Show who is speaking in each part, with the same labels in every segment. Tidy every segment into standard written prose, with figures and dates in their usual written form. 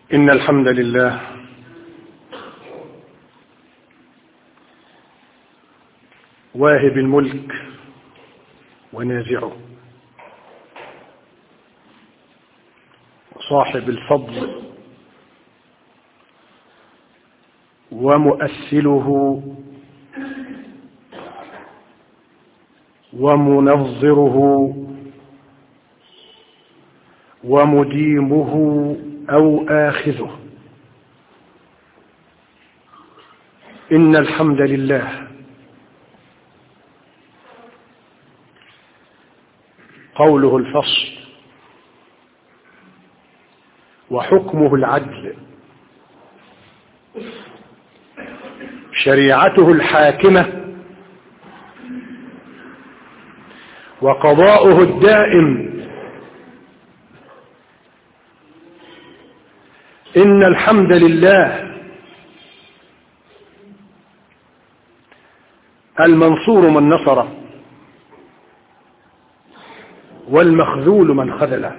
Speaker 1: إن الحمد لله واهب الملك ونازعه، وصاحب الفضل ومؤثله ومنظره ومديمه أو آخذه. إن الحمد لله قوله الفصل، وحكمه العدل، شريعته الحاكمة، وقضاؤه الدائم. إن الحمد لله المنصور من نصره، والمخذول من خذله.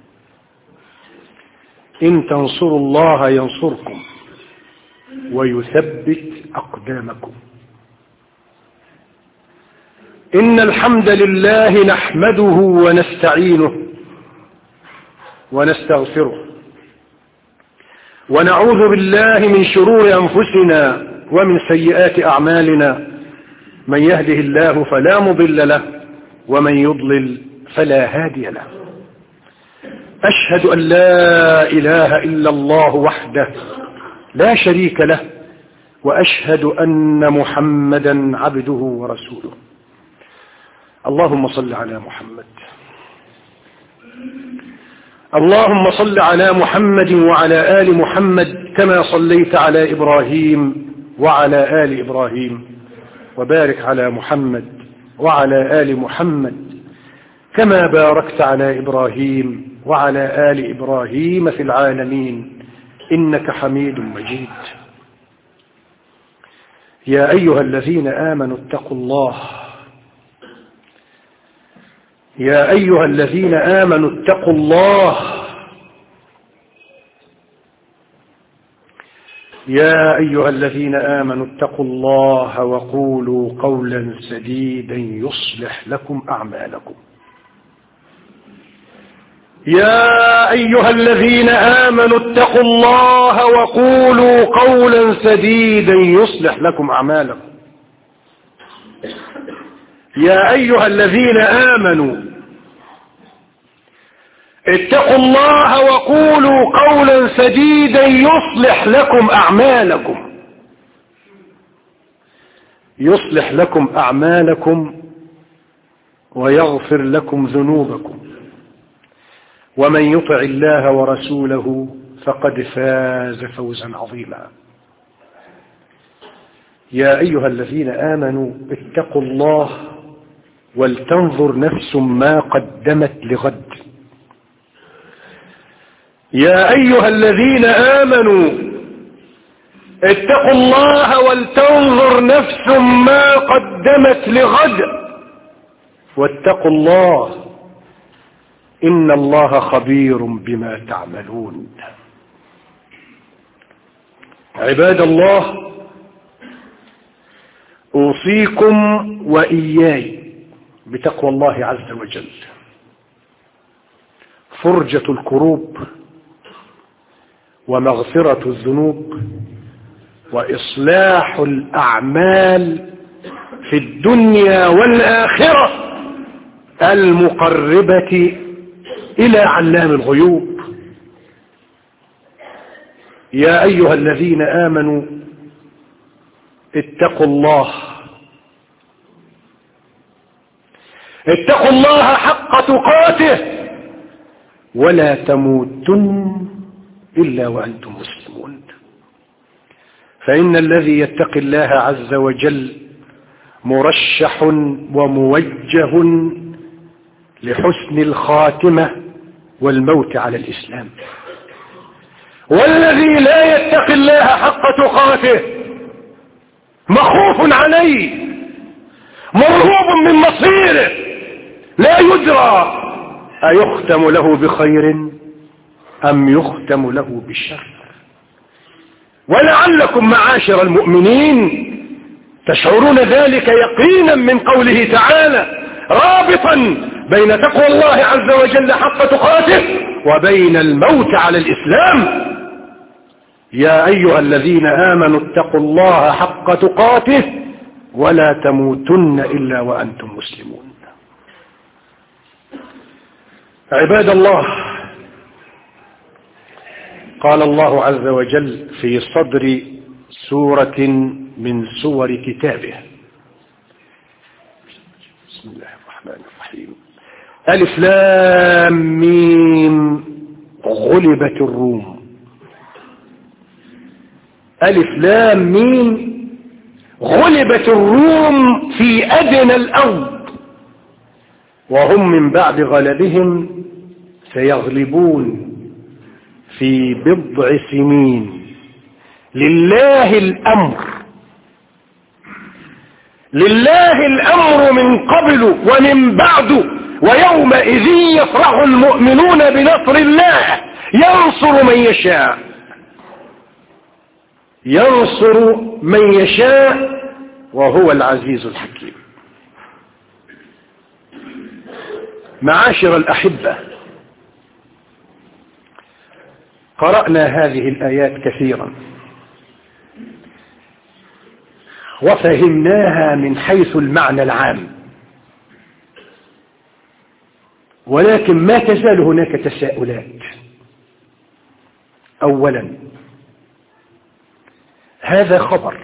Speaker 1: إن تنصروا الله ينصركم ويثبت أقدامكم. إن الحمد لله نحمده ونستعينه ونستغفره، ونعوذ بالله من شرور أنفسنا ومن سيئات أعمالنا. من يهده الله فلا مضل له، ومن يضلل فلا هادي له. أشهد أن لا إله إلا الله وحده لا شريك له، وأشهد أن محمدا عبده ورسوله. اللهم صل على محمد. اللهم صل على محمد وعلى آل محمد كما صليت على إبراهيم وعلى آل إبراهيم، وبارك على محمد وعلى آل محمد كما باركت على إبراهيم وعلى آل إبراهيم في العالمين إنك حميد مجيد. يا أيها الذين آمنوا اتقوا الله، يا أيها الذين آمنوا اتقوا الله، يا أيها الذين آمنوا اتقوا الله وقولوا قولا سديدا يصلح لكم أعمالكم. يا أيها الذين آمنوا اتقوا الله وقولوا قولا سديدا يصلح لكم أعمالكم. يا أيها الذين آمنوا اتقوا الله وقولوا قولا سديدا يصلح لكم أعمالكم. يصلح لكم أعمالكم ويغفر لكم ذنوبكم، ومن يطع الله ورسوله فقد فاز فوزا عظيما. يا أيها الذين آمنوا اتقوا الله ولتنظر نفس ما قدمت لغد. يا أيها الذين آمنوا اتقوا الله ولتنظر نفس ما قدمت لغد، واتقوا الله إن الله خبير بما تعملون. عباد الله، أوصيكم وإياي بتقوى الله عز وجل، فرجة الكروب ومغفرة الذنوب وإصلاح الأعمال في الدنيا والآخرة المقربة إلى علام الغيوب. يا أيها الذين آمنوا اتقوا الله، اتقوا الله حق تقاته، ولا تموتن إلا وأنتم مسلمون. فإن الذي يتقي الله عز وجل مرشح وموجه لحسن الخاتمة والموت على الإسلام، والذي لا يتقي الله حق تقاته مخوف عليه، مرهوب من مصيره، لا يدرى أيختم له بخير أم يختم له بالشر. ولعلكم معاشر المؤمنين تشعرون ذلك يقينا من قوله تعالى رابطا بين تقوى الله عز وجل حق تقاته وبين الموت على الإسلام. يا أيها الذين آمنوا اتقوا الله حق تقاته ولا تموتن إلا وأنتم مسلمون. عباد الله، قال الله عز وجل في صدر سورة من سور كتابه: بسم الله الرحمن الرحيم. ألف لام ميم غلبت الروم. ألف لام ميم غلبت الروم في أدنى الأرض وهم من بعد غلبهم سيغلبون في بضع سنين. لله الأمر، لله الأمر من قبل ومن بعد، ويومئذ يفرح المؤمنون بنصر الله ينصر من يشاء، ينصر من يشاء وهو العزيز الحكيم. معاشر الأحبة، قرأنا هذه الآيات كثيرا وفهمناها من حيث المعنى العام، ولكن ما تزال هناك تساؤلات. أولا، هذا خبر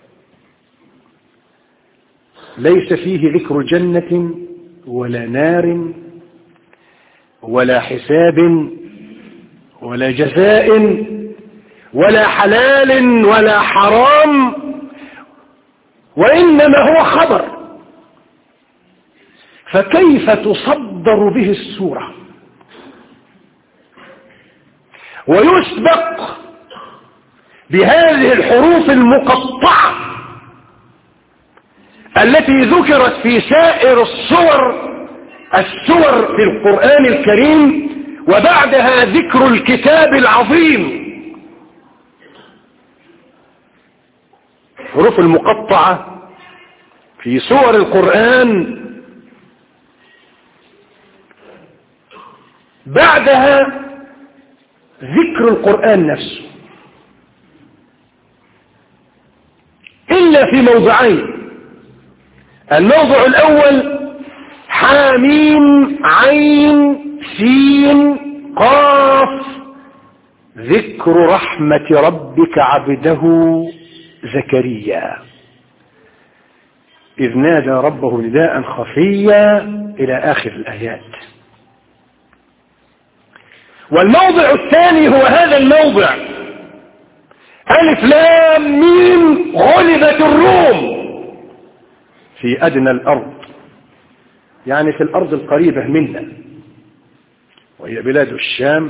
Speaker 1: ليس فيه ذكر جنة ولا نار ولا حساب ولا جزاء ولا حلال ولا حرام، وإنما هو خبر، فكيف تصدر به السورة ويسبق بهذه الحروف المقطعة التي ذكرت في سائر السور في القرآن الكريم، وبعدها ذكر الكتاب العظيم؟ الحروف المقطعة في سور القرآن بعدها ذكر القرآن نفسه، إلا في موضعين. الموضع الأول حاميم عين سين قاف، ذكر رحمة ربك عبده زكريا إذ نادى ربه نداء خفيا إلى آخر الآيات. والموضع الثاني هو هذا الموضع: ألف لام ميم غلبت الروم في أدنى الأرض، يعني في الأرض القريبة منا، وهي بلاد الشام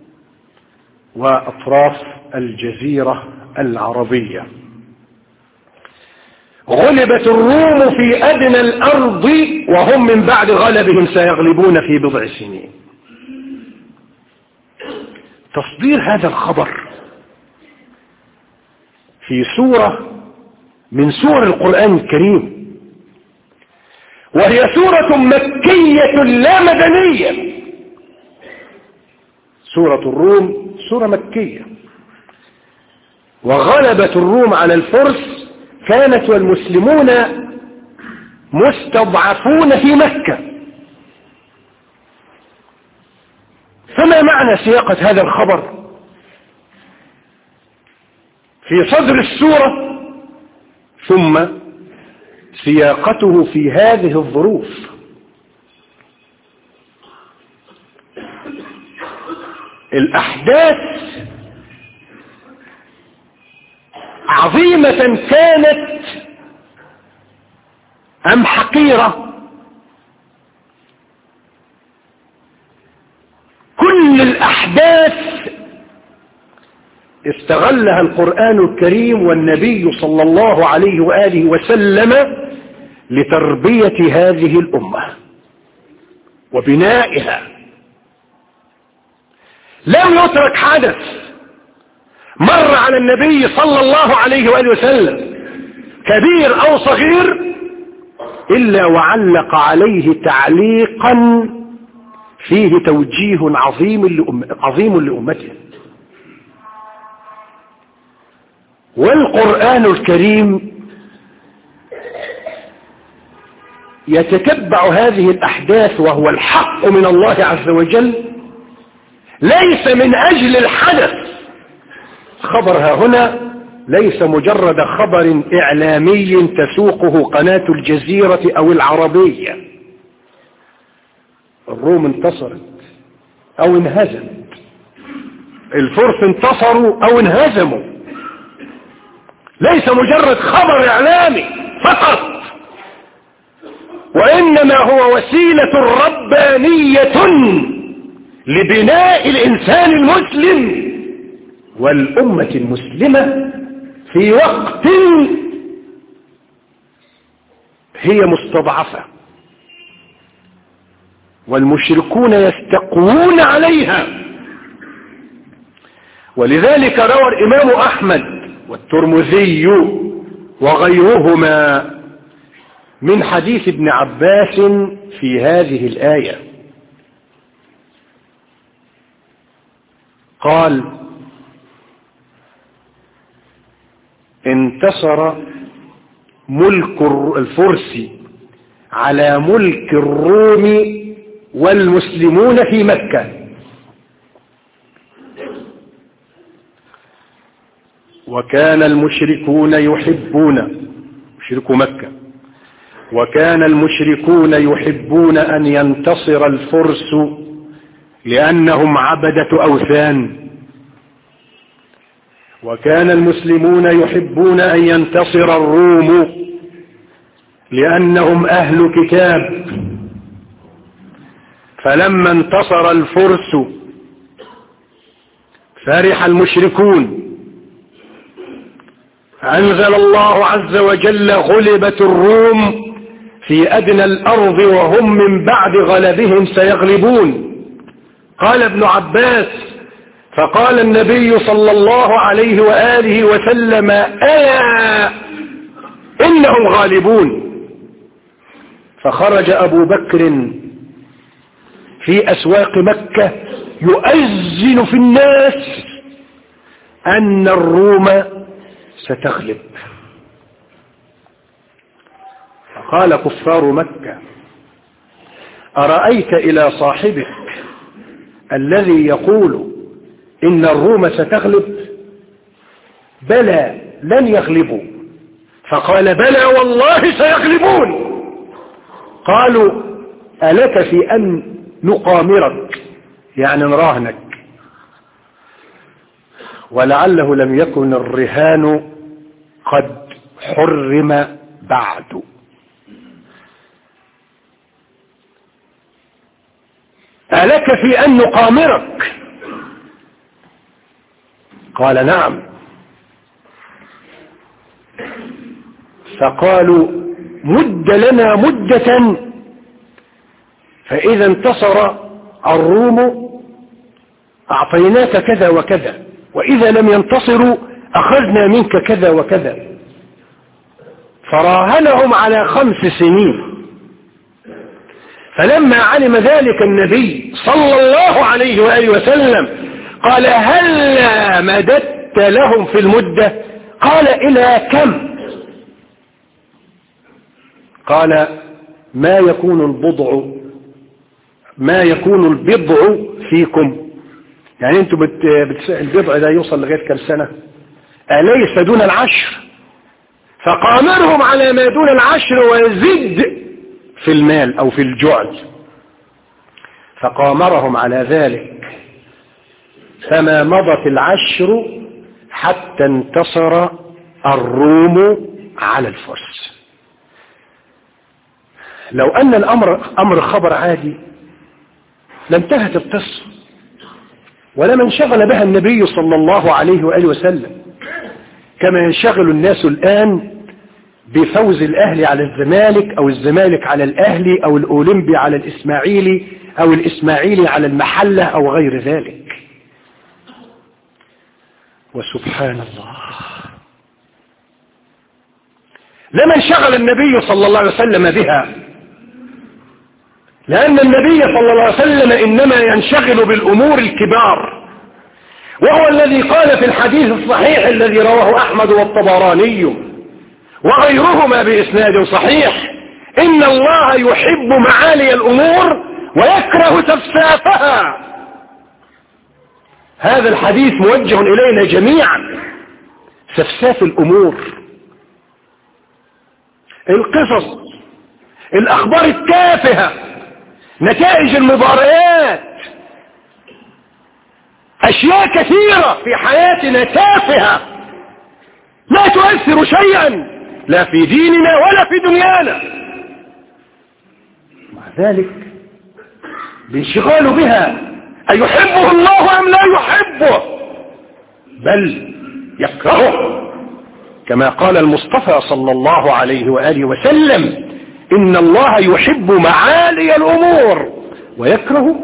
Speaker 1: وأطراف الجزيرة العربية. غلبت الروم في أدنى الأرض وهم من بعد غلبهم سيغلبون في بضع سنين. تصدير هذا الخبر في سورة من سور القرآن الكريم، وهي سورة مكية لا مدنية. سورة الروم سورة مكية، وغلبة الروم على الفرس كانت والمسلمون مستضعفون في مكة. فما معنى سياقة هذا الخبر في صدر السورة ثم سياقته في هذه الظروف؟ الأحداث عظيمة كانت أم حقيرة؟ كل الأحداث استغلها القرآن الكريم والنبي صلى الله عليه وآله وسلم لتربية هذه الأمة وبنائها. لم يترك حدث مر على النبي صلى الله عليه وآله وسلم كبير أو صغير إلا وعلق عليه تعليقا فيه توجيه عظيم لأمته. والقرآن الكريم يتتبع هذه الأحداث وهو الحق من الله عز وجل، ليس من أجل الحدث. خبرها هنا ليس مجرد خبر إعلامي تسوقه قناة الجزيرة أو العربية. الروم انتصرت أو انهزمت، الفرس انتصروا أو انهزموا، ليس مجرد خبر إعلامي فقط، وإنما هو وسيلة ربانية لبناء الإنسان المسلم والأمة المسلمة في وقت هي مستضعفة والمشركون يستقوون عليها. ولذلك روى الإمام أحمد والترمذي وغيرهما من حديث ابن عباس في هذه الآية قال: انتصر ملك الفرس على ملك الروم والمسلمون في مكة، وكان المشركون يحبون مشركو مكة وكان المشركون يحبون أن ينتصر الفرس لأنهم عبدة أوثان، وكان المسلمون يحبون أن ينتصر الروم لأنهم أهل كتاب. فلما انتصر الفرس فرح المشركون، أنزل الله عز وجل: غلبت الروم في أدنى الأرض وهم من بعد غلبهم سيغلبون. قال ابن عباس: فقال النبي صلى الله عليه وآله وسلم: ألا إنهم غالبون. فخرج أبو بكر في أسواق مكة يؤذن في الناس أن الروم ستغلب. فقال كفار مكة: أرأيت إلى صاحبك الذي يقول إن الروم ستغلب؟ بلى لن يغلبوا. فقال: بلى والله سيغلبون. قالوا: ألك في أن نقامرك، يعني نراهنك؟ ولعله لم يكن الرهان قد حرم بعد. ألك في أن نقامرك؟ قال: نعم. فقالوا: مد لنا مدة، فإذا انتصر الروم أعطيناك كذا وكذا، وإذا لم ينتصروا أخذنا منك كذا وكذا. فراهنهم على 5 سنين. فلما علم ذلك النبي صلى الله عليه وآله وسلم قال: هل مددت لهم في المدة؟ قال: إلى كم؟ قال: ما يكون البضع فيكم، يعني انتم البضع ده يوصل لغاية كم سنة؟ أليس دون 10؟ فقامرهم على ما دون 10 ويزيد في المال أو في الجعل. فقامرهم على ذلك، فما مضت 10 حتى انتصر الروم على الفرس. لو أن الأمر أمر خبر عادي لانتهت القصة، ولما انشغل بها النبي صلى الله عليه وآله وسلم كما ينشغل الناس الآن بفوز الأهلي على الزمالك أو الزمالك على الأهلي أو الأولمبي على الإسماعيلي أو الإسماعيلي على المحلة أو غير ذلك. وسبحان الله، لما انشغل النبي صلى الله عليه وسلم بها، لأن النبي صلى الله عليه وسلم إنما ينشغل بالأمور الكبار، وهو الذي قال في الحديث الصحيح الذي رواه أحمد والطبراني وغيرهما بإسناد صحيح: إن الله يحب معالي الأمور ويكره سفسافها. هذا الحديث موجه إلينا جميعا. سفساف الأمور، القصص، الأخبار التافهة، نتائج المباريات، أشياء كثيرة في حياتنا تافهة لا تؤثر شيئا لا في ديننا ولا في دنيانا، مع ذلك بانشغال بها أيحبه الله أم لا يحبه؟ بل يكرهه، كما قال المصطفى صلى الله عليه وآله وسلم: إن الله يحب معالي الأمور ويكره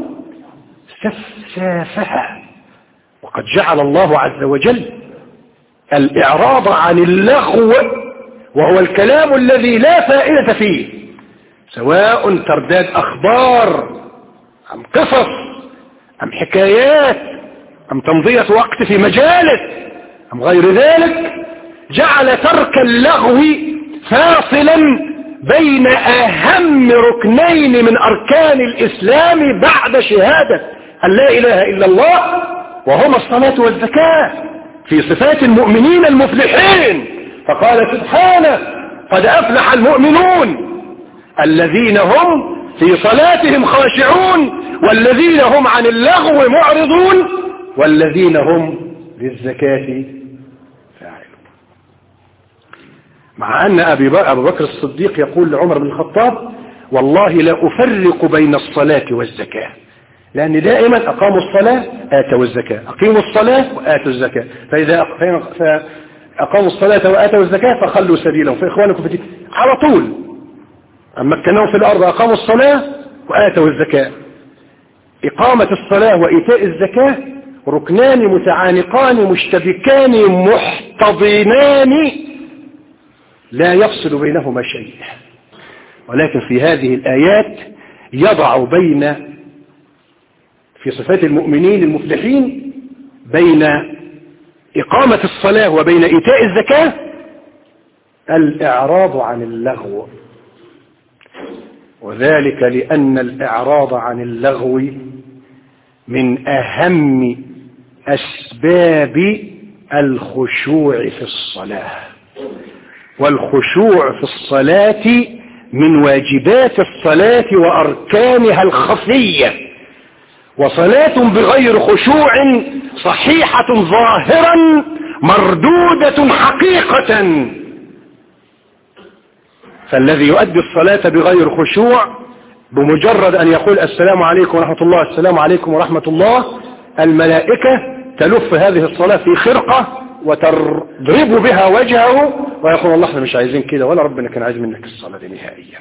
Speaker 1: سفسافها. وقد جعل الله عز وجل الإعراض عن اللغو، وهو الكلام الذي لا فائدة فيه، سواء ترداد أخبار أم قصص أم حكايات أم تمضية وقت في مجالس أم غير ذلك، جعل ترك اللغو فاصلا بين أهم ركنين من أركان الإسلام بعد شهادة أن لا إله إلا الله، وهما الصلاة والزكاة، في صفات المؤمنين المفلحين. فقال سبحانه: قد أفلح المؤمنون الذين هم في صلاتهم خاشعون والذين هم عن اللغو معرضون والذين هم للزكاة فاعلون. مع أن أبو بكر الصديق يقول لعمر بن الخطاب: والله لا أفرق بين الصلاة والزكاة، لأن دائما أقاموا الصلاة آتوا الزكاة، أقيموا الصلاة وآتوا الزكاة، فإذا أقاموا الصلاة وآتوا الزكاة فخلوا سبيلهم فإخوانكم في الدين، على طول. أما مكناهم في الأرض أقاموا الصلاة وآتوا الزكاة. إقامة الصلاة وإيتاء الزكاة ركنان متعانقان مشتبكان محتضنان لا يفصل بينهما شيء، ولكن في هذه الآيات يضع بين في صفات المؤمنين المفلحين بين إقامة الصلاة وبين إيتاء الزكاة الإعراض عن اللغو، وذلك لأن الإعراض عن اللغو من أهم أسباب الخشوع في الصلاة، والخشوع في الصلاة من واجبات الصلاة وأركانها الخفية، وصلاة بغير خشوع صحيحة ظاهرا مردودة حقيقة. فالذي يؤدي الصلاة بغير خشوع بمجرد أن يقول السلام عليكم ورحمة الله، السلام عليكم ورحمة الله، الملائكة تلف هذه الصلاة في خرقة وتضرب بها وجهه ويقول: الله احنا مش عايزين كده، ولا ربنا كان عايز منك الصلاة دي نهائيا.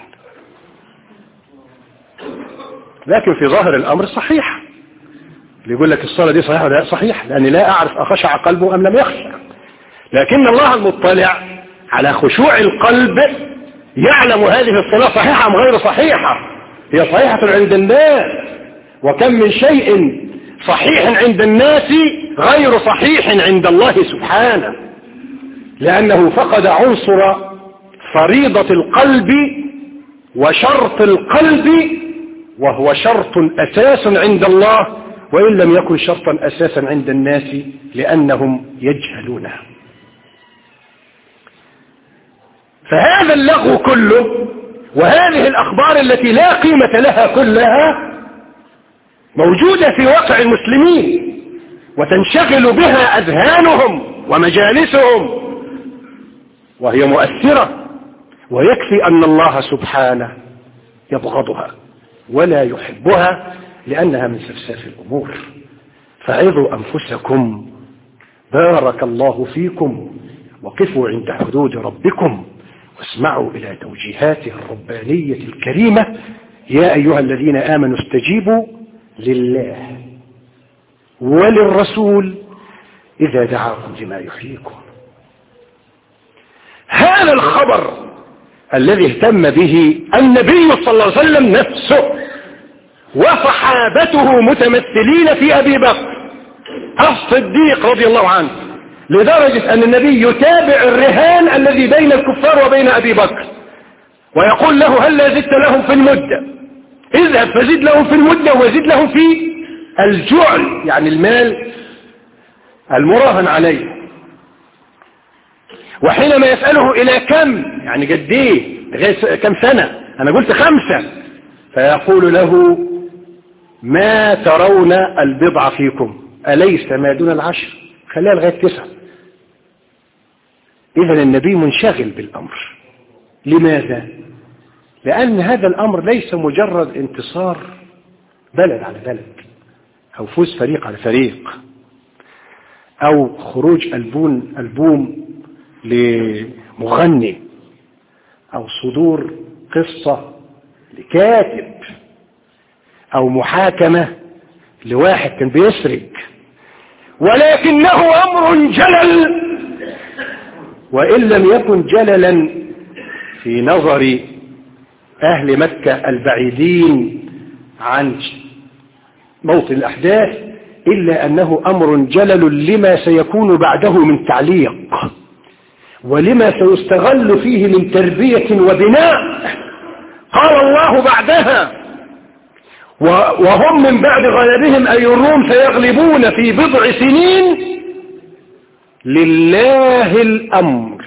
Speaker 1: لكن في ظاهر الأمر صحيح، اللي يقول لك الصلاة دي صحيحة ولا صحيح، لأني لا أعرف أخشع قلبه أم لم يخشع، لكن الله المطلع على خشوع القلب يعلم هذه الصلاة صحيحة أم غير صحيحة. هي صحيحة عند الناس، وكم من شيء صحيح عند الناس غير صحيح عند الله سبحانه، لأنه فقد عنصر فريضة القلب وشرط القلب، وهو شرط أساس عند الله وإن لم يكن شرطا أساسا عند الناس لأنهم يجهلونه. فهذا اللغو كله وهذه الأخبار التي لا قيمة لها كلها موجودة في واقع المسلمين، وتنشغل بها أذهانهم ومجالسهم، وهي مؤثرة، ويكفي أن الله سبحانه يبغضها ولا يحبها لأنها من سفساف الأمور. فعظوا أنفسكم، بارك الله فيكم، وقفوا عند حدود ربكم، واسمعوا إلى توجيهاته الربانية الكريمة: يا أيها الذين آمنوا استجيبوا لله وللرسول إذا دعاكم لما يحييكم. هذا الخبر الذي اهتم به النبي صلى الله عليه وسلم نفسه وصحابته متمثلين في أبي بكر الصديق رضي الله عنه، لدرجة أن النبي يتابع الرهان الذي بين الكفار وبين أبي بكر ويقول له هل زدت لهم في المدة، اذهب فزد لهم في المدة وزد لهم في الجعل، يعني المال المراهن عليه. وحينما يسأله إلى كم، يعني قد ايه، لغاية كم سنة، أنا قلت 5، فيقول له ما ترون البضع فيكم أليس ما دون 10، خليها لغاية 9. إذن النبي منشغل بالأمر. لماذا؟ لأن هذا الأمر ليس مجرد انتصار بلد على بلد أو فوز فريق على فريق أو خروج ألبوم لمغني أو صدور قصة لكاتب أو محاكمة لواحد كان بيسرق، ولكنه أمر جلل، وإن لم يكن جللا في نظر أهل مكة البعيدين عن موطن الأحداث، إلا أنه أمر جلل لما سيكون بعده من تعليق ولما سيستغل فيه من تربية وبناء. قال الله بعدها وهم من بعد غلبهم أي الروم سيغلبون في بضع سنين لله الأمر،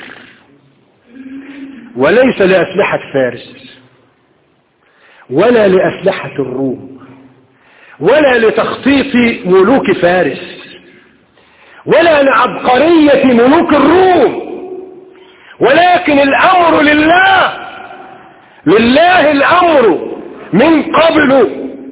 Speaker 1: وليس لأسلحة فارس ولا لأسلحة الروم ولا لتخطيط ملوك فارس ولا لعبقرية ملوك الروم، ولكن الأمر لله. لله الأمر من قبل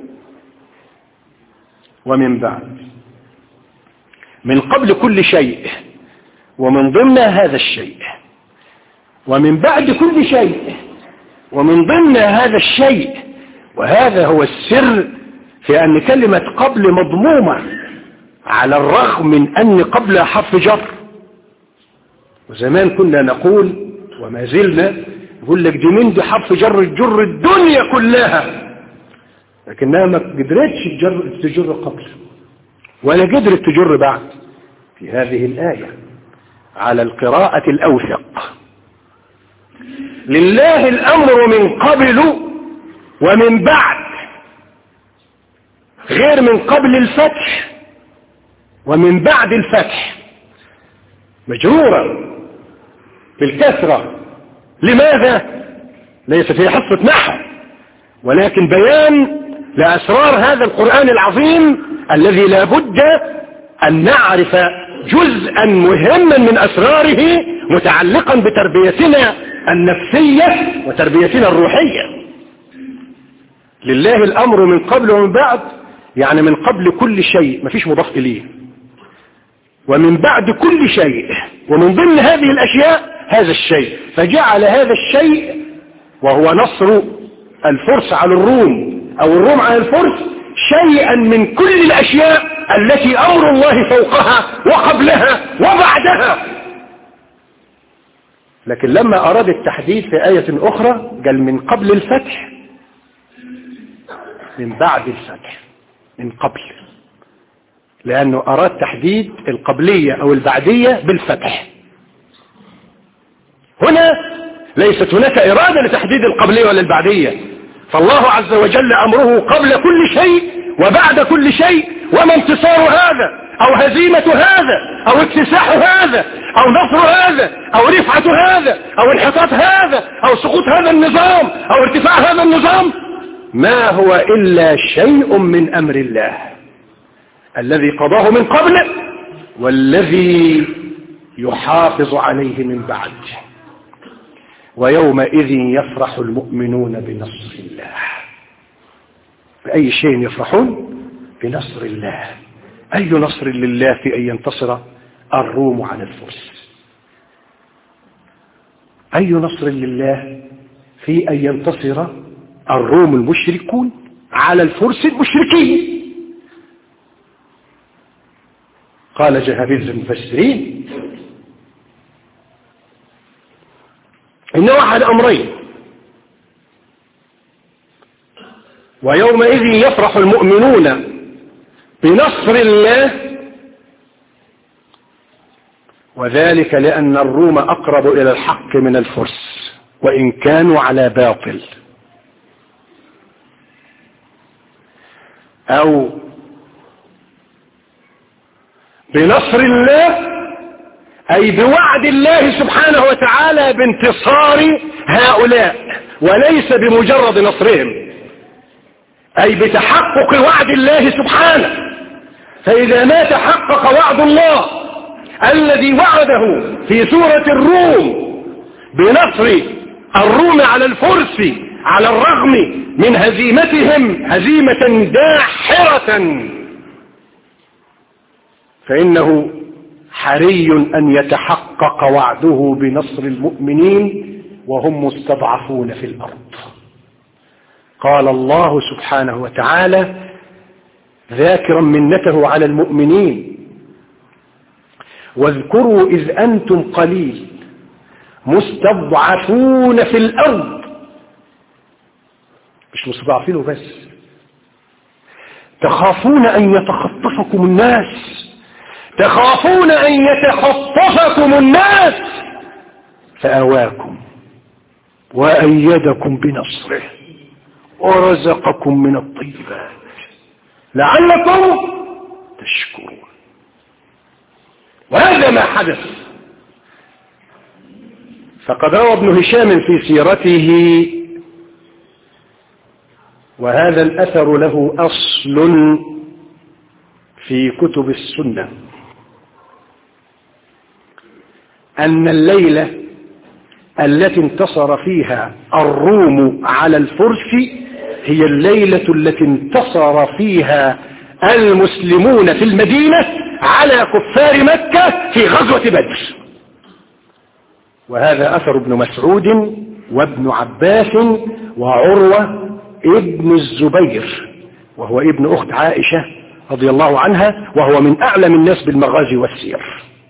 Speaker 1: ومن بعد، من قبل كل شيء ومن ضمن هذا الشيء، ومن بعد كل شيء ومن ضمن هذا الشيء. وهذا هو السر في أن كلمة قبل مضمومة على الرغم من أن قبل حرف جر. وزمان كنا نقول وما زلنا يقول لك دي من دي حرف جر الدنيا كلها، لكنها ما قدرتش تجر قبل ولا قدرت تجر بعد. في هذه الآية على القراءة الأوثق لله الأمر من قبل ومن بعد، غير من قبل الفتح ومن بعد الفتح، مجرورة بالكسرة. لماذا؟ ليس في حصة نحو، ولكن بيان لأسرار هذا القرآن العظيم الذي لا بد أن نعرف جزءا مهما من أسراره متعلقا بتربيتنا النفسية وتربيتنا الروحية. لله الأمر من قبل ومن بعد، يعني من قبل كل شيء، ما فيش مضاف إليه، ومن بعد كل شيء، ومن ضمن هذه الأشياء هذا الشيء. فجعل هذا الشيء وهو نصر الفرس على الروم أو الروم على الفرس شيئا من كل الأشياء التي أمر الله فوقها وقبلها وبعدها. لكن لما أراد التحديد في آية أخرى قال من قبل الفتح، من بعد الفتح، من قبل، لأنه أراد تحديد القبلية أو البعدية بالفتح. هنا ليست هناك إرادة لتحديد القبلية ولا البعدية، فالله عز وجل أمره قبل كل شيء وبعد كل شيء. وما انتصار هذا أو هزيمة هذا أو اكتساح هذا أو نصر هذا أو رفعة هذا أو انحطاط هذا أو سقوط هذا النظام أو ارتفاع هذا النظام، ما هو إلا شيء من أمر الله الذي قضاه من قبل والذي يحافظ عليه من بعد. ويومئذ يفرح المؤمنون بنصر الله. بأي شيء يفرحون؟ بنصر الله. أي نصر لله في أن ينتصر الروم على الفرس؟ أي نصر لله في أن ينتصر الروم المشركون على الفرس المشركين؟ قال جهابيز المفسرين إنه أحد أمرين: ويومئذ يفرح المؤمنون بنصر الله، وذلك لأن الروم أقرب إلى الحق من الفرس وإن كانوا على باطل. أو بنصر الله أي بوعد الله سبحانه وتعالى بانتصار هؤلاء، وليس بمجرد نصرهم، أي بتحقق وعد الله سبحانه. فإذا ما تحقق وعد الله الذي وعده في سورة الروم بنصر الروم على الفرس على الرغم من هزيمتهم هزيمة داحرة، فإنه حري أن يتحقق وعده بنصر المؤمنين وهم مستضعفون في الأرض. قال الله سبحانه وتعالى ذاكرا منته على المؤمنين: واذكروا إذ أنتم قليل مستضعفون في الأرض. مش مستضعفين بس، تخافون أن يتخطفكم الناس، تخافون أن يتخطفكم الناس فآواكم وأيدكم بنصره ورزقكم من الطيبات لعلكم تشكرون. وهذا ما حدث. فقد روى ابن هشام في سيرته، وهذا الأثر له أصل في كتب السنة، أن الليلة التي انتصر فيها الروم على الفرس هي الليلة التي انتصر فيها المسلمون في المدينة على كفار مكة في غزوة بدر. وهذا أثر ابن مسعود وابن عباس وعروة ابن الزبير، وهو ابن أخت عائشة رضي الله عنها، وهو من أعلم الناس بالمغازي والسير.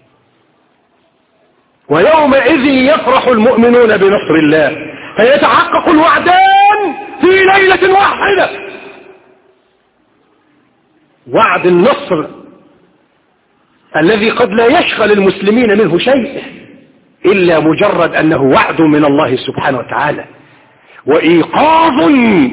Speaker 1: ويومئذ يفرح المؤمنون بنصر الله، فيتحقق الوعدان في ليلة واحدة: وعد النصر الذي قد لا يشغل المسلمين منه شيء إلا مجرد أنه وعد من الله سبحانه وتعالى، وإيقاظ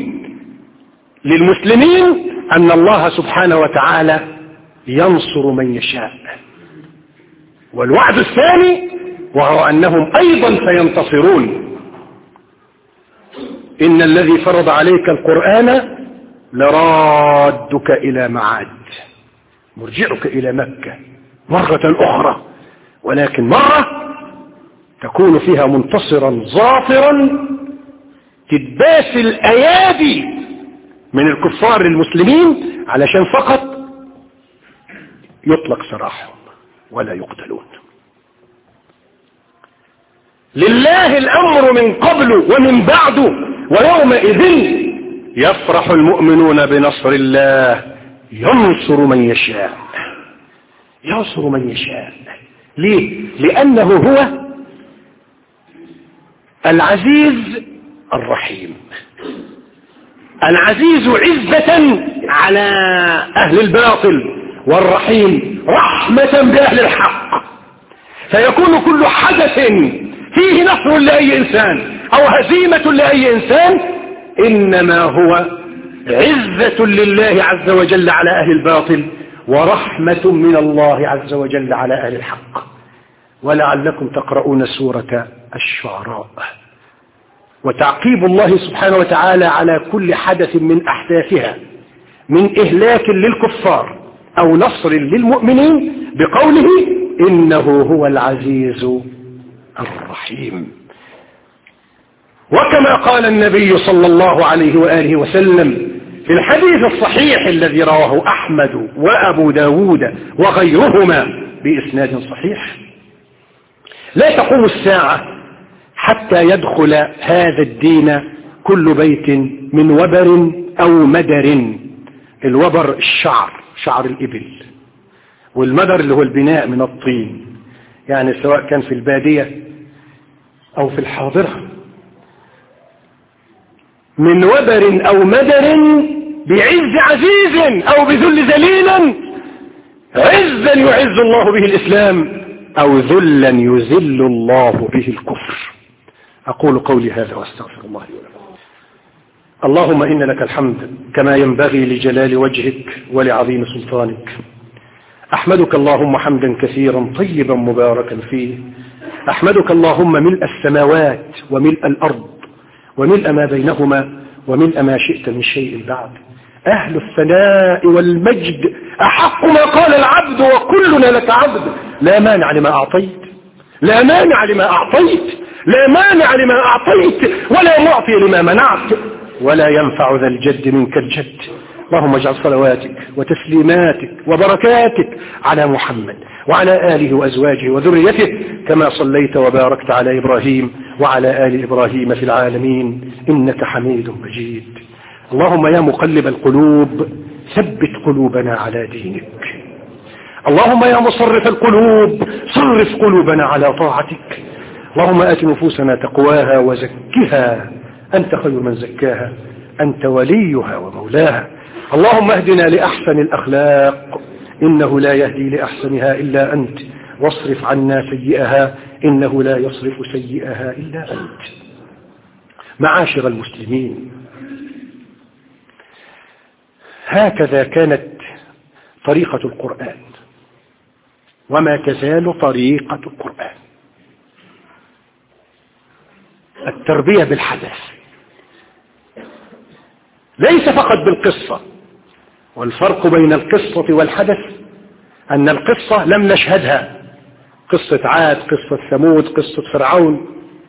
Speaker 1: للمسلمين أن الله سبحانه وتعالى ينصر من يشاء. والوعد الثاني وهو أنهم أيضا سينتصرون: إن الذي فرض عليك القرآن لرادك إلى معاد، مرجعك إلى مكة مرة أخرى، ولكن مرة تكون فيها منتصرا ظافرا تدباس الأيادي من الكفار المسلمين علشان فقط يطلق سراحهم ولا يقتلون. لله الأمر من قبل ومن بعد، ويومئذ يفرح المؤمنون بنصر الله ينصر من يشاء. ينصر من يشاء ليه؟ لأنه هو العزيز الرحيم. العزيز عزة على أهل الباطل، والرحيم رحمة بأهل الحق. فيكون كل حدث فيه نصر لأي إنسان أو هزيمة لأي إنسان إنما هو عزة لله عز وجل على أهل الباطل، ورحمة من الله عز وجل على أهل الحق. ولعلكم تقرؤون سورة الشعراء. وتعقيب الله سبحانه وتعالى على كل حدث من أحداثها من إهلاك للكفار أو نصر للمؤمنين بقوله إنه هو العزيز الرحيم. وكما قال النبي صلى الله عليه وآله وسلم في الحديث الصحيح الذي رواه أحمد وأبو داود وغيرهما بإسناد صحيح: لا تقوم الساعة حتى يدخل هذا الدين كل بيت من وبر أو مدر. الوبر الشعر، شعر الإبل، والمدر اللي هو البناء من الطين، يعني سواء كان في البادية أو في الحاضرة، من وبر أو مدر بعز عزيز أو بذل ذليلا، عزا يعز الله به الإسلام أو ذلا يذل الله به الكفر. أقول قولي هذا وأستغفر الله لي ولكم. اللهم إن لك الحمد كما ينبغي لجلال وجهك ولعظيم سلطانك. أحمدك اللهم حمدا كثيرا طيبا مباركا فيه. أحمدك اللهم ملء السماوات وملء الأرض وملء ما بينهما وملء ما شئت من شيء بعد. أهل الثناء والمجد أحق ما قال العبد وكلنا لك عبد. لا مانع لما أعطيت، لا مانع لما أعطيت، لا مانع لما أعطيت، ولا معطي لما منعت، ولا ينفع ذا الجد منك الجد. اللهم اجعل صلواتك وتسليماتك وبركاتك على محمد وعلى آله وأزواجه وذريته كما صليت وباركت على إبراهيم وعلى آل إبراهيم في العالمين إنك حميد مجيد. اللهم يا مقلب القلوب ثبت قلوبنا على دينك. اللهم يا مصرف القلوب صرف قلوبنا على طاعتك. اللهم آت نفوسنا تقواها وزكها أنت خير من زكاها أنت وليها ومولاها. اللهم اهدنا لأحسن الأخلاق إنه لا يهدي لأحسنها إلا أنت، واصرف عنا سيئها إنه لا يصرف سيئها إلا أنت. معاشر المسلمين، هكذا كانت طريقة القرآن وما تزال طريقة القرآن، التربية بالحدث، ليس فقط بالقصة. والفرق بين القصة والحدث أن القصة لم نشهدها، قصة عاد، قصة ثمود، قصة فرعون،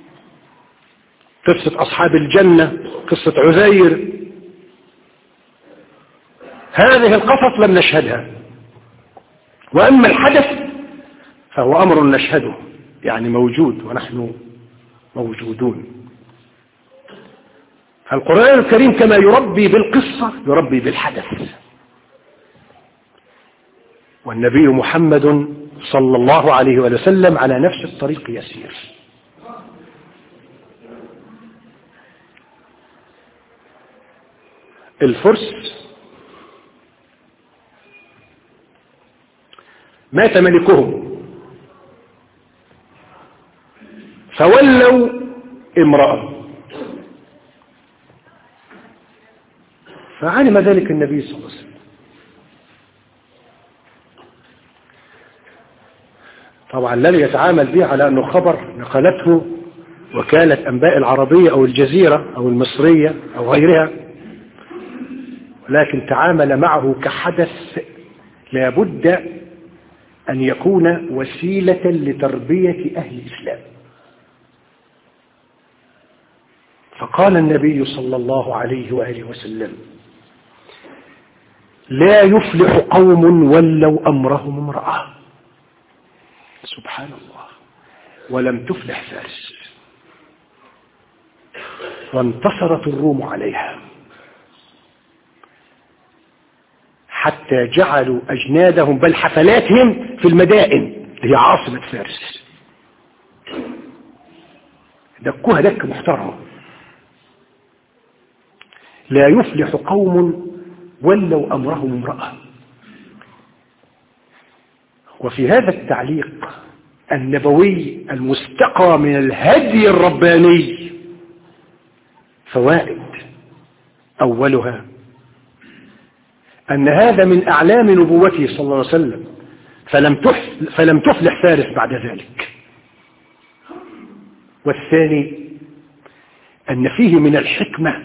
Speaker 1: قصة أصحاب الجنة، قصة عزير، هذه القصص لم نشهدها. وأما الحدث فهو أمر نشهده، يعني موجود ونحن موجودون. القرآن الكريم كما يربي بالقصة يربي بالحدث، والنبي محمد صلى الله عليه وسلم على نفس الطريق يسير. الفرس مات ملكهم فولوا امرأة، فعلم ذلك النبي صلى الله عليه وسلم. طبعا الذي يتعامل به على أنه خبر نقلته وكالة أنباء العربية أو الجزيرة أو المصرية أو غيرها، ولكن تعامل معه كحدث لابد أن يكون وسيلة لتربية أهل الإسلام. فقال النبي صلى الله عليه وآله وسلم: لا يفلح قوم ولوا أمرهم امرأة. سبحان الله. ولم تفلح فارس، وانتصرت الروم عليها حتى جعلوا أجنادهم بل حفلاتهم في المدائن هي عاصمة فارس، دكوها دك محترمة. لا يفلح قوم ولوا أمرهم امرأة. وفي هذا التعليق النبوي المستقى من الهدي الرباني فوائد. أولها أن هذا من أعلام نبوته صلى الله عليه وسلم، فلم تفلح فارس بعد ذلك. والثاني أن فيه من الحكمة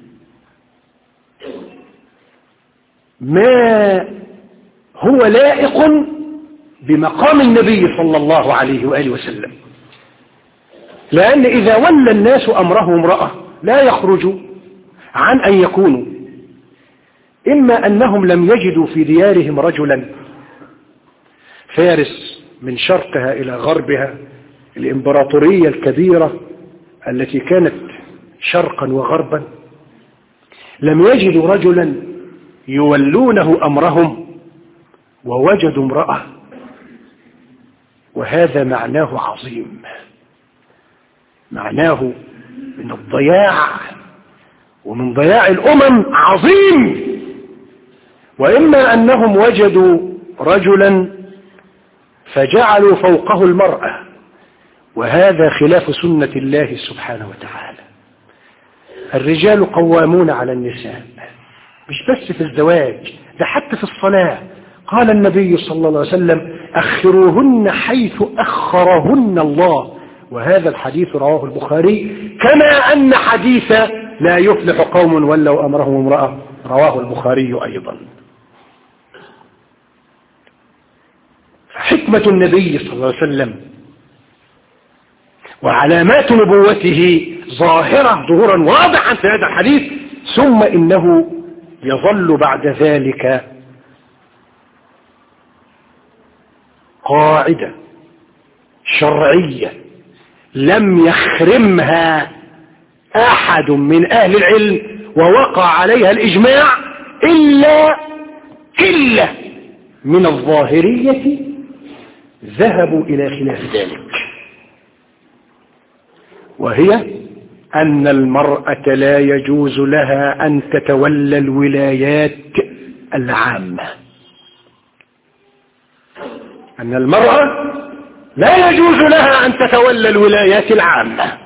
Speaker 1: ما هو لائق بمقام النبي صلى الله عليه وآله وسلم، لأن إذا ولى الناس أمره امرأة لا يخرج عن أن يكونوا إما أنهم لم يجدوا في ديارهم رجلا، فارس من شرقها إلى غربها، الإمبراطورية الكبيرة التي كانت شرقا وغربا، لم يجدوا رجلا يولونه أمرهم ووجدوا امرأة، وهذا معناه عظيم، معناه من الضياع ومن ضياع الأمم عظيم. وإما أنهم وجدوا رجلا فجعلوا فوقه المرأة، وهذا خلاف سنة الله سبحانه وتعالى. الرجال قوامون على النساء، مش بس في الزواج، ده حتى في الصلاة. قال النبي صلى الله عليه وسلم: أخروهن حيث أخرهن الله، وهذا الحديث رواه البخاري، كما أن حديث لا يفلح قوم ولوا أمرهم امرأة رواه البخاري أيضا. حكمة النبي صلى الله عليه وسلم وعلامات نبوته ظاهرة ظهورا واضحا في هذا الحديث، ثم إنه يظل بعد ذلك قاعدة شرعية لم يخرمها أحد من أهل العلم ووقع عليها الإجماع إلا من الظاهرية ذهبوا إلى خلاف ذلك، وهي أن المرأة لا يجوز لها أن تتولى الولايات العامة. أن المرأة لا يجوز لها أن تتولى الولايات العامة،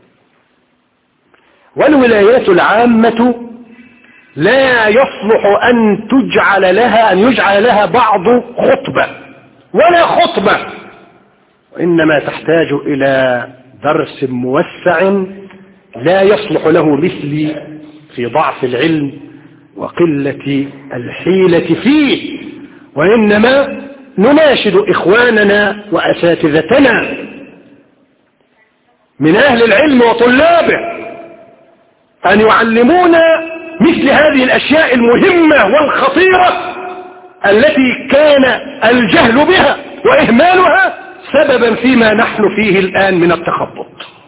Speaker 1: والولايات العامة لا يصلح أن يجعل لها بعض خطبة ولا خطبة، وإنما تحتاج إلى درس موسع لا يصلح له مثلي في ضعف العلم وقلة الحيلة فيه، وإنما نناشد إخواننا وأساتذتنا من أهل العلم وطلابه أن يعلمونا مثل هذه الأشياء المهمة والخطيرة التي كان الجهل بها وإهمالها سببا فيما نحن فيه الآن من التخبط.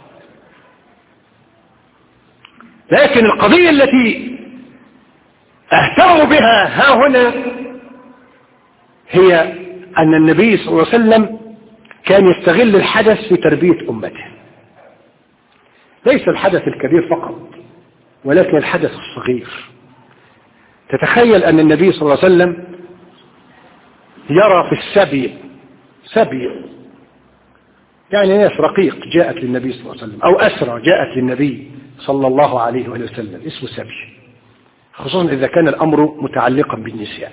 Speaker 1: لكن القضية التي أهتم بها ها هنا هي أن النبي صلى الله عليه وسلم كان يستغل الحدث في تربية أمته، ليس الحدث الكبير فقط ولكن الحدث الصغير. تتخيل أن النبي صلى الله عليه وسلم يرى في سبي يعني ناس رقيق جاءت للنبي صلى الله عليه وسلم، أو أسرى جاءت للنبي صلى الله عليه وسلم، اسمه سبي، خصوصا إذا كان الأمر متعلقا بالنساء.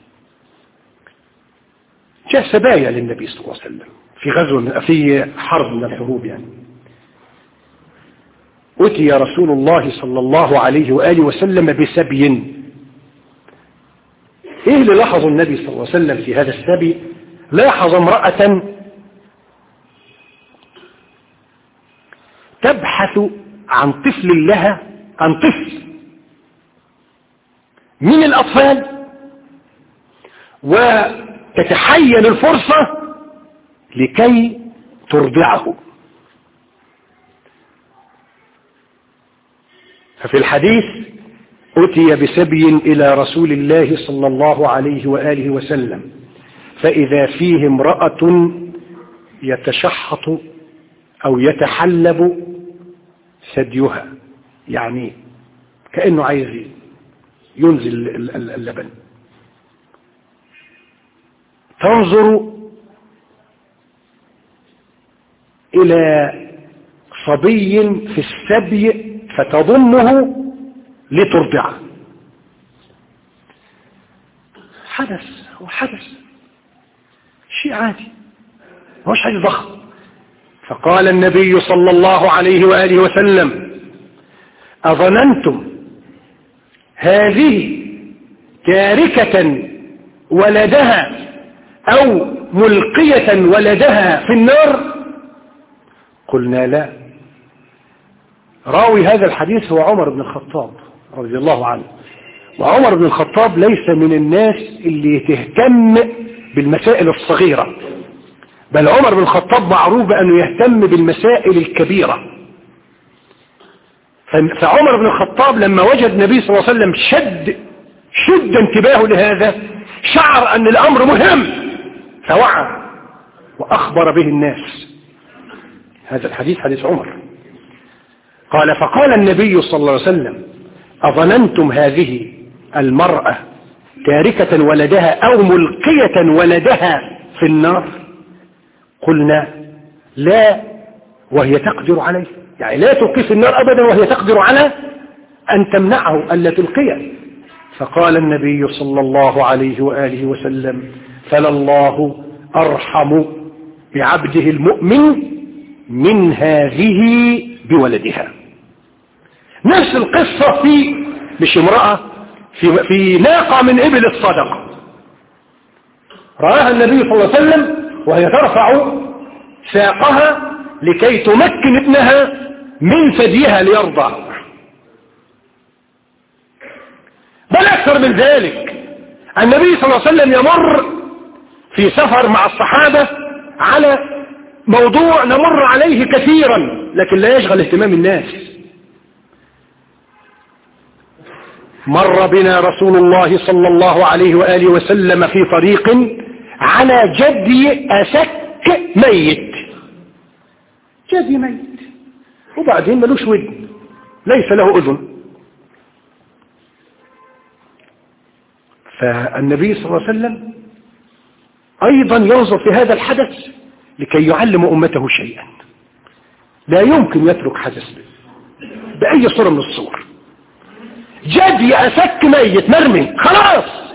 Speaker 1: جاء سبايا للنبي صلى الله عليه وسلم في حرب من الحروب يعني. أتي رسول الله صلى الله عليه وآله وسلم بسبي. إيه اللي لاحظ النبي صلى الله عليه وسلم في هذا السبي؟ لاحظ امرأة تبحث عن طفل لها، عن طفل من الأطفال، وتتحين الفرصة لكي ترضعه. ففي الحديث أتي بسبي إلى رسول الله صلى الله عليه وآله وسلم، فإذا فيه امرأة يتشحط أو يتحلب ثديها، يعني كأنه عايز ينزل اللبن. تنظر إلى صبي في السبي فتضمه لترضعه. حدث شيء عادي، مش حاجة ضخم. فقال النبي صلى الله عليه وآله وسلم: أظننتم هذه تاركة ولدها أو ملقية ولدها في النار؟ قلنا لا. راوي هذا الحديث هو عمر بن الخطاب رضي الله عنه، وعمر بن الخطاب ليس من الناس اللي تهتم بالمسائل الصغيرة، بل عمر بن الخطاب معروف بأنه يهتم بالمسائل الكبيرة. فعمر بن الخطاب لما وجد النبي صلى الله عليه وسلم شد انتباهه لهذا، شعر أن الأمر مهم فوعى وأخبر به الناس. هذا الحديث حديث عمر. قال: فقال النبي صلى الله عليه وسلم: أظننتم هذه المرأة تاركة ولدها أو ملقية ولدها في النار؟ قلنا: لا، وهي تقدر عليه، يعني لا تلقي في النار أبدا وهي تقدر على أن تمنعه ألا تلقيه. فقال النبي صلى الله عليه وآله وسلم: فلله أرحم بعبده المؤمن من هذه بولدها. نفس القصة في مش امرأة في ناقة من إبل الصدقة، رآها النبي صلى الله عليه وسلم وهي ترفع ساقها لكي تمكن ابنها من ثديها ليرضع، بل أكثر من ذلك. النبي صلى الله عليه وسلم يمر في سفر مع الصحابة على موضوع نمر عليه كثيرا لكن لا يشغل اهتمام الناس. مر بنا رسول الله صلى الله عليه وآله وسلم في طريق على جدي أسك ميت، جدي ميت وبعدين ملوش ودن، ليس له أذن. فالنبي صلى الله عليه وسلم أيضا ينظر في هذا الحدث لكي يعلم أمته شيئا، لا يمكن يترك حدث بأي صورة من الصور. جدي أسك ميت مرمي خلاص.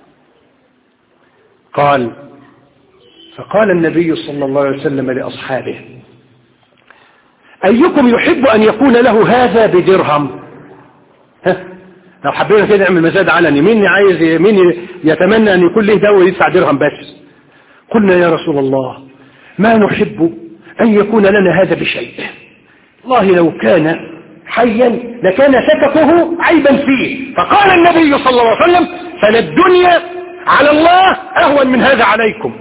Speaker 1: فقال النبي صلى الله عليه وسلم لأصحابه: أيكم يحب أن يكون له هذا بدرهم؟ لو حبينا كده نعمل مزاد علني، مين يتمنى أن يكون له دواء يدفع درهم بس؟ قلنا: يا رسول الله، ما نحب أن يكون لنا هذا بشيء، والله لو كان حيا لكان سكته عيبا فيه. فقال النبي صلى الله عليه وسلم: فللدنيا على الله أهون من هذا عليكم.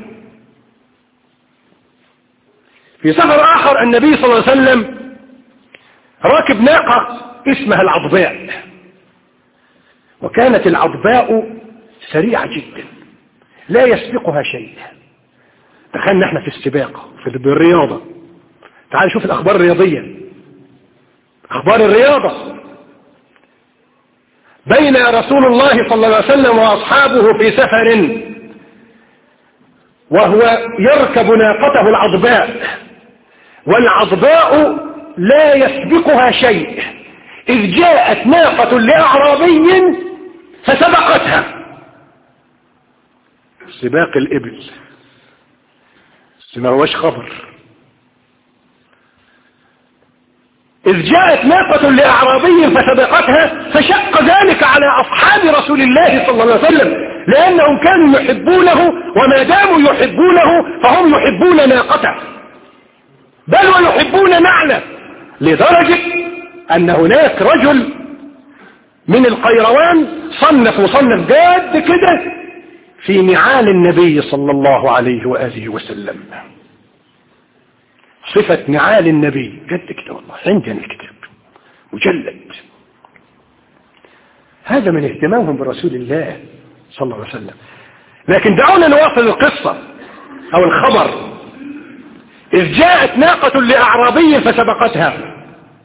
Speaker 1: في سفر آخر النبي صلى الله عليه وسلم راكب ناقة اسمها العضباء، وكانت العضباء سريعة جدا لا يسبقها شيء. دخلنا احنا في السباق في الرياضة، تعال شوف الأخبار الرياضية، أخبار الرياضة. بين رسول الله صلى الله عليه وسلم وأصحابه في سفر وهو يركب ناقته العضباء، والعضباء لا يسبقها شيء، إذ جاءت ناقة لأعرابي فسبقتها. سباق الإبل ما هوش خبر. إذ جاءت ناقة لأعرابي فسبقتها، فشق ذلك على أصحاب رسول الله صلى الله عليه وسلم، لأنهم كانوا يحبونه، وما داموا يحبونه فهم يحبون ناقته، بل ويحبون نعله، لدرجة أن هناك رجل من القيروان صنف جاد كده في نعال النبي صلى الله عليه وآله وسلم، صفة نعال النبي جد كده، والله عندنا الكتاب مجلد. هذا من اهتمامهم برسول الله صلى الله عليه وسلم. لكن دعونا نواصل القصة أو الخبر. إذ جاءت ناقة لأعرابي فسبقتها،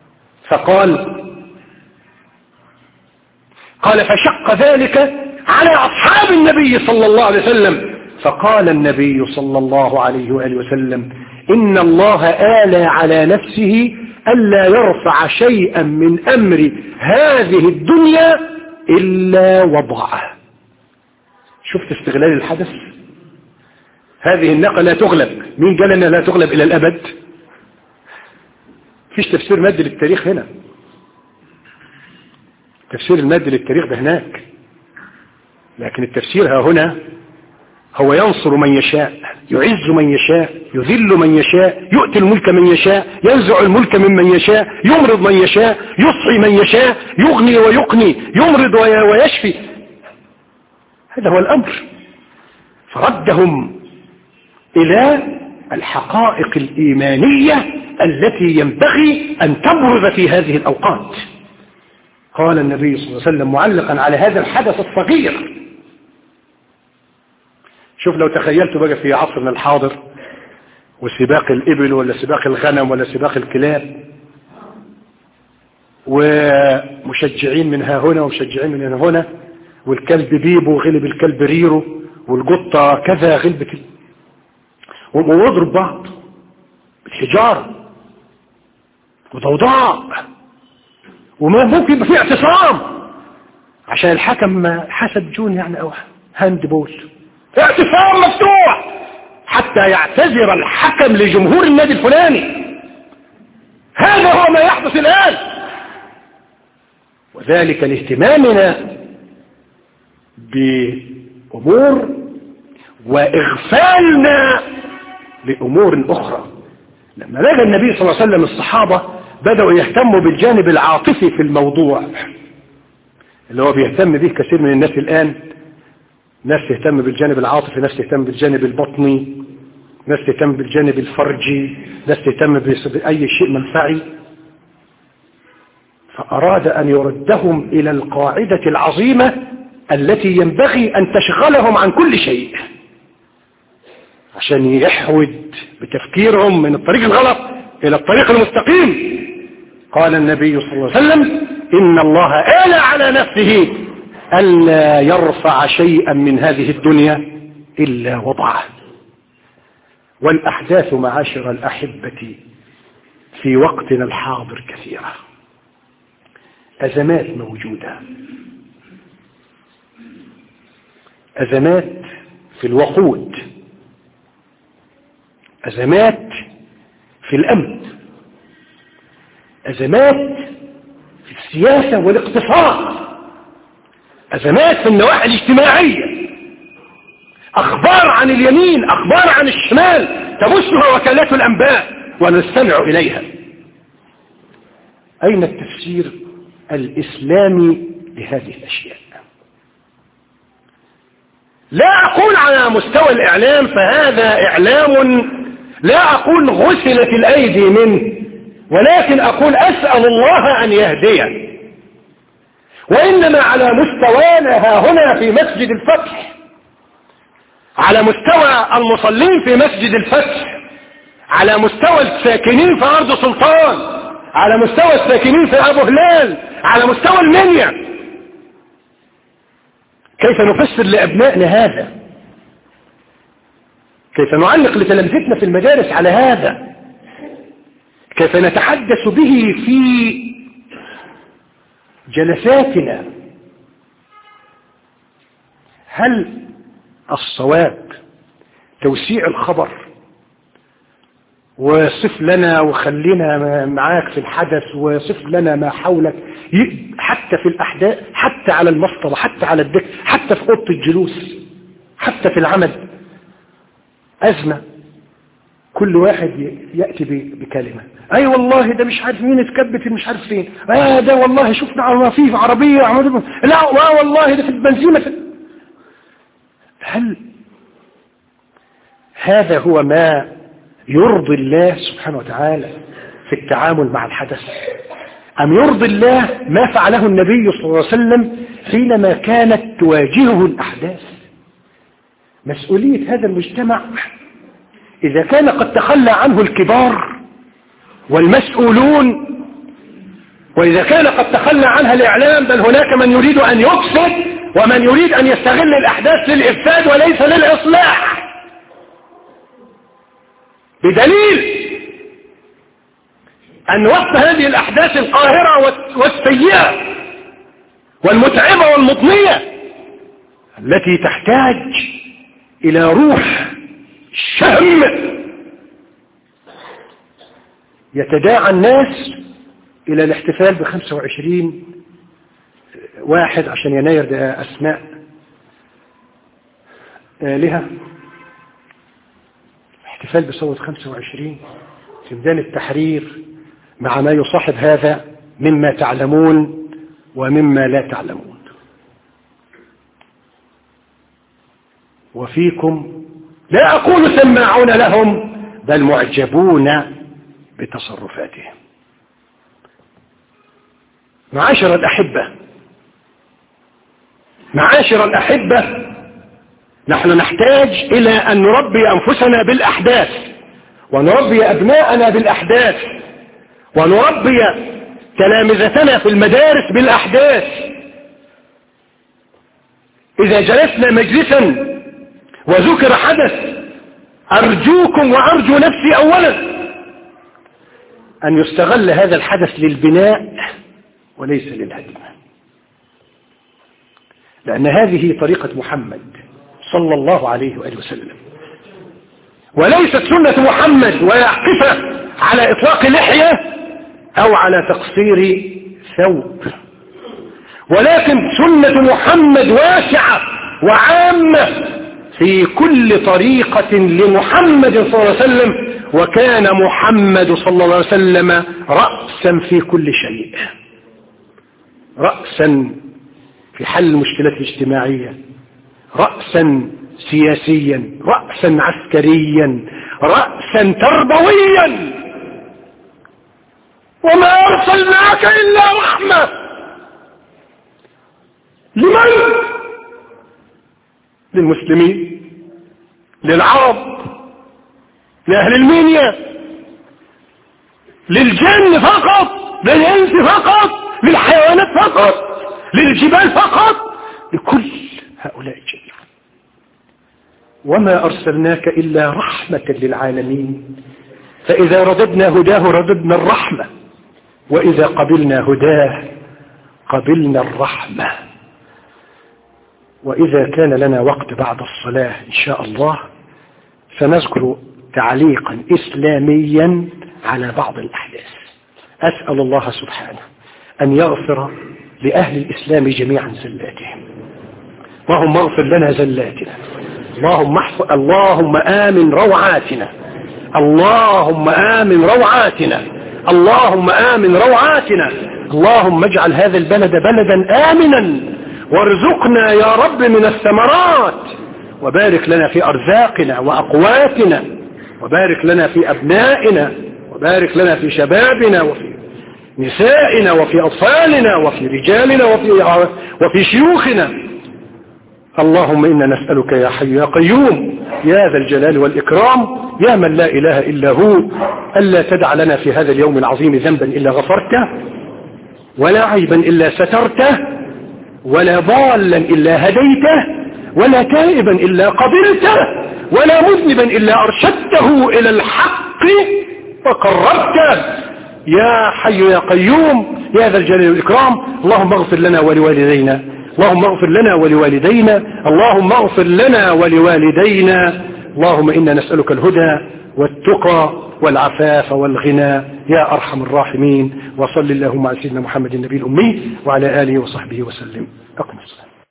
Speaker 1: قال فشق ذلك على أصحاب النبي صلى الله عليه وسلم. فقال النبي صلى الله عليه وآله وسلم: إن الله آلى على نفسه ألا يرفع شيئا من أمر هذه الدنيا إلا وضعه. شفت استغلال الحدث؟ هذه الناقة لا تغلب، مين قال أنها لا تغلب إلى الأبد؟ فيش تفسير مادي للتاريخ هنا، تفسير المادي للتاريخ ده هناك، لكن التفسير ها هنا هو ينصر من يشاء، يعز من يشاء، يذل من يشاء، يؤتي الملك من يشاء، ينزع الملك ممن يشاء، يمرض من يشاء، يصحي من يشاء، يغني ويقني، يمرض ويشفي. هذا هو الأمر. فردهم إلى الحقائق الإيمانية التي ينبغي أن تبرز في هذه الأوقات. قال النبي صلى الله عليه وسلم معلقا على هذا الحدث الصغير: شوف لو تخيلت بقى في عصرنا الحاضر وسباق الإبل ولا سباق الغنم ولا سباق الكلاب، ومشجعين من ها هنا ومشجعين من هنا، والكلب بيبو غلب الكلب ريرو، والقطة كذا غلبت، ويضرب بعض بالحجارة وضوضاء، وما ممكن يبقى فيه اعتصام عشان الحكم حسب جون يعني او هاند بول، اعتصام مفتوح حتى يعتذر الحكم لجمهور النادي الفلاني. هذا هو ما يحدث الآن، وذلك لاهتمامنا بأمور وإغفالنا لأمور أخرى. لما لقى النبي صلى الله عليه وسلم الصحابة بدأوا يهتموا بالجانب العاطفي في الموضوع اللي هو بيهتم به كثير من الناس الآن، ناس تهتم بالجانب العاطفي، ناس تهتم بالجانب البطني، ناس تهتم بالجانب الفرجي، ناس تهتم بأي شيء منفعي، فأراد أن يردهم إلى القاعدة العظيمة التي ينبغي أن تشغلهم عن كل شيء عشان يحود بتفكيرهم من الطريق الغلط إلى الطريق المستقيم. قال النبي صلى الله عليه وسلم: إن الله آل على نفسه ألا يرفع شيئا من هذه الدنيا إلا وضعه. والأحداث معاشر الأحبة في وقتنا الحاضر كثيرة، أزمات موجودة، أزمات في الوقود، أزمات في الأمن، أزمات في السياسة والاقتصاد، أزمات في النواحي الاجتماعية، أخبار عن اليمين، أخبار عن الشمال تبثها وكالات الأنباء ونستمع إليها. أين التفسير الإسلامي لهذه الأشياء؟ لا أقول على مستوى الإعلام فهذا إعلام لا أقول غسلت الأيدي منه، ولكن أقول أسأل الله أن يهديه. وإنما على مستوانا هنا في مسجد الفتح، على مستوى المصلين في مسجد الفتح، على مستوى الساكنين في أرض سلطان، على مستوى الساكنين في أبو هلال، على مستوى المنيا، كيف نفسر لأبنائنا هذا؟ كيف نعلق لتلامذتنا في المدارس على هذا؟ كيف نتحدث به في جلساتنا؟ هل الصواب توسيع الخبر وصف لنا وخلينا معاك في الحدث وصف لنا ما حولك، حتى في الأحداث، حتى على المسطرة، حتى على الدك، حتى في أوضة الجلوس، حتى في العمل، أزمة كل واحد يأتي بكلمة: أي والله ده مش عارف مين اتكبت مش عارف فين، ده والله شفنا في عربية لا والله ده في البنزينة هل هذا هو ما يرضي الله سبحانه وتعالى في التعامل مع الحدث؟ أم يرضي الله ما فعله النبي صلى الله عليه وسلم حينما كانت تواجهه الأحداث؟ مسؤولية هذا المجتمع إذا كان قد تخلى عنه الكبار والمسؤولون، وإذا كان قد تخلى عنها الإعلام، بل هناك من يريد أن يفسد ومن يريد أن يستغل الأحداث للإفساد وليس للإصلاح، بدليل أن وقت هذه الأحداث القاهرة والسيئة والمتعبة والمضنية التي تحتاج إلى روح شهم، يتداعى الناس إلى الاحتفال ب25/1 عشان يناير، ده أسماء لها احتفال بثورة 25 في ميدان التحرير، مع ما يصاحب هذا مما تعلمون ومما لا تعلمون. وفيكم لا أقول سماعون لهم، بل معجبون بتصرفاتهم. معاشر الأحبة، نحن نحتاج إلى أن نربي أنفسنا بالأحداث، ونربي أبناءنا بالأحداث، ونربي تلامذتنا في المدارس بالأحداث. إذا جلسنا مجلسا وذكر حدث، أرجوكم وأرجو نفسي أولا أن يستغل هذا الحدث للبناء وليس للهدم، لأن هذه طريقة محمد صلى الله عليه وآله وسلم، وليست سنة محمد ويقف على إطلاق لحية أو على تقصير ثوب، ولكن سنة محمد واسعة وعامة في كل طريقة لمحمد صلى الله عليه وسلم، وكان محمد صلى الله عليه وسلم رأسا في كل شيء، رأسا في حل المشكلات الاجتماعية، رأسا سياسيا، رأسا عسكريا، رأسا تربويا. وما أرسلناك إلا رحمة. لمن؟ للمسلمين، للعرب، لأهل المنيا، للجن فقط، للإنس فقط، للحيوانات فقط، للجبال فقط، لكل هؤلاء الجميع. وما أرسلناك إلا رحمة للعالمين، فإذا رددنا هداه رددنا الرحمة، وإذا قبلنا هداه قبلنا الرحمة. وإذا كان لنا وقت بعد الصلاة إن شاء الله سنذكر تعليقا إسلاميا على بعض الأحداث. أسأل الله سبحانه أن يغفر لأهل الإسلام جميعا زلاتهم، اللهم اغفر لنا زلاتنا، اللهم آمن روعاتنا، اللهم آمن روعاتنا، اللهم آمن روعاتنا، اللهم اجعل هذا البلد بلدا آمنا، وارزقنا يا رب من الثمرات، وبارك لنا في أرزاقنا وأقواتنا، وبارك لنا في أبنائنا، وبارك لنا في شبابنا وفي نسائنا وفي أطفالنا وفي رجالنا وفي شيوخنا. اللهم إنا نسألك يا حي يا قيوم يا ذا الجلال والإكرام يا من لا إله إلا هو ألا تدع لنا في هذا اليوم العظيم ذنبا إلا غفرته، ولا عيبا إلا سترته، ولا ضالا إلا هديته، ولا تائبا إلا قبلته، ولا مذنبا إلا أرشدته إلى الحق وقربته. يا حي يا قيوم يا ذا الجلال والإكرام. اللهم اغفر لنا ولوالدينا، اللهم اغفر لنا ولوالدينا، اللهم اغفر لنا ولوالدينا. اللهم إنا نسألك الهدى والتقى والعفاف والغنى يا أرحم الراحمين. وصل اللهم على سيدنا محمد النبي الأمي وعلى آله وصحبه وسلم. أقم الصلاة.